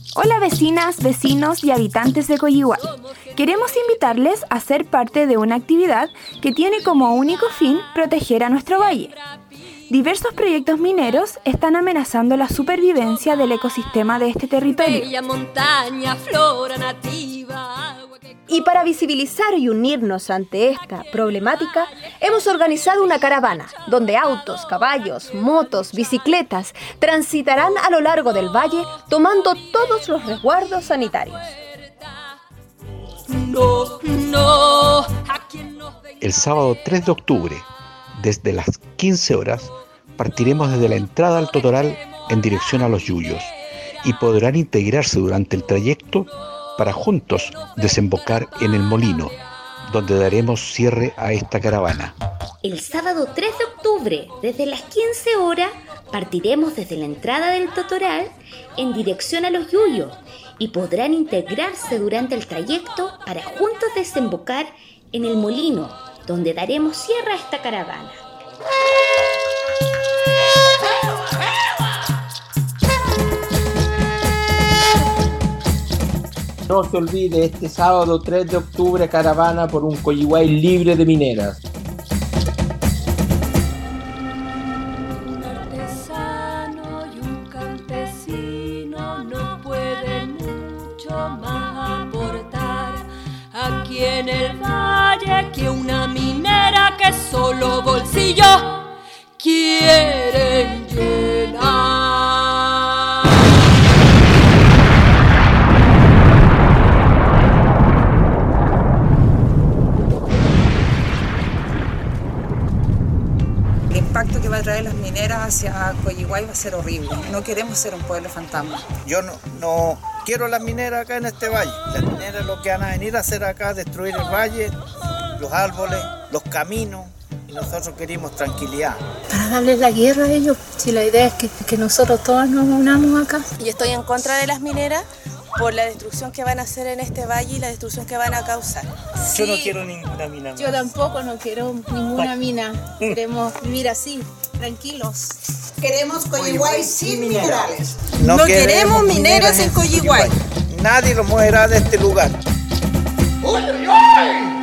Hola vecinas, vecinos y habitantes de Coyihuay. Queremos invitarles a ser parte de una actividad que tiene como único fin proteger a nuestro valle. Diversos proyectos mineros están amenazando la supervivencia del ecosistema de este territorio. Y para visibilizar y unirnos ante esta problemática, hemos organizado una caravana donde autos, caballos, motos, bicicletas transitarán a lo largo del valle tomando todos los resguardos sanitarios. El sábado 3 de octubre, desde las 15 horas, partiremos desde la entrada al Totoral en dirección a Los Yuyos y podrán integrarse durante el trayecto para juntos desembocar en el molino, donde daremos cierre a esta caravana. El sábado 3 de octubre, desde las 15 horas, partiremos desde la entrada del Totoral en dirección a Los Yuyos y podrán integrarse durante el trayecto para juntos desembocar en el molino, donde daremos cierre a esta caravana. No se olvide, este sábado 3 de octubre, caravana por un Coyihuay libre de mineras. Un artesano y un campesino no pueden mucho más aportar aquí en el valle que una minera que solo bolsillo quieren llenar. El impacto que va a traer las mineras hacia Coyihuay va a ser horrible. No queremos ser un pueblo fantasma. Yo no quiero las mineras acá en este valle. Las mineras lo que van a venir a hacer acá, destruir el valle, los árboles, los caminos, y nosotros queremos tranquilidad. Para darles la guerra a ellos, si la idea es que nosotros todos nos unamos acá. Y estoy en contra de las mineras por la destrucción que van a hacer en este valle y la destrucción que van a causar. Yo no quiero ninguna mina más. Yo tampoco no quiero ninguna mina. Queremos vivir así, tranquilos. Queremos Coyihuay sin minerales. No queremos mineras en Coyihuay. Nadie lo moverá de este lugar. ¡Uy, uy, uy!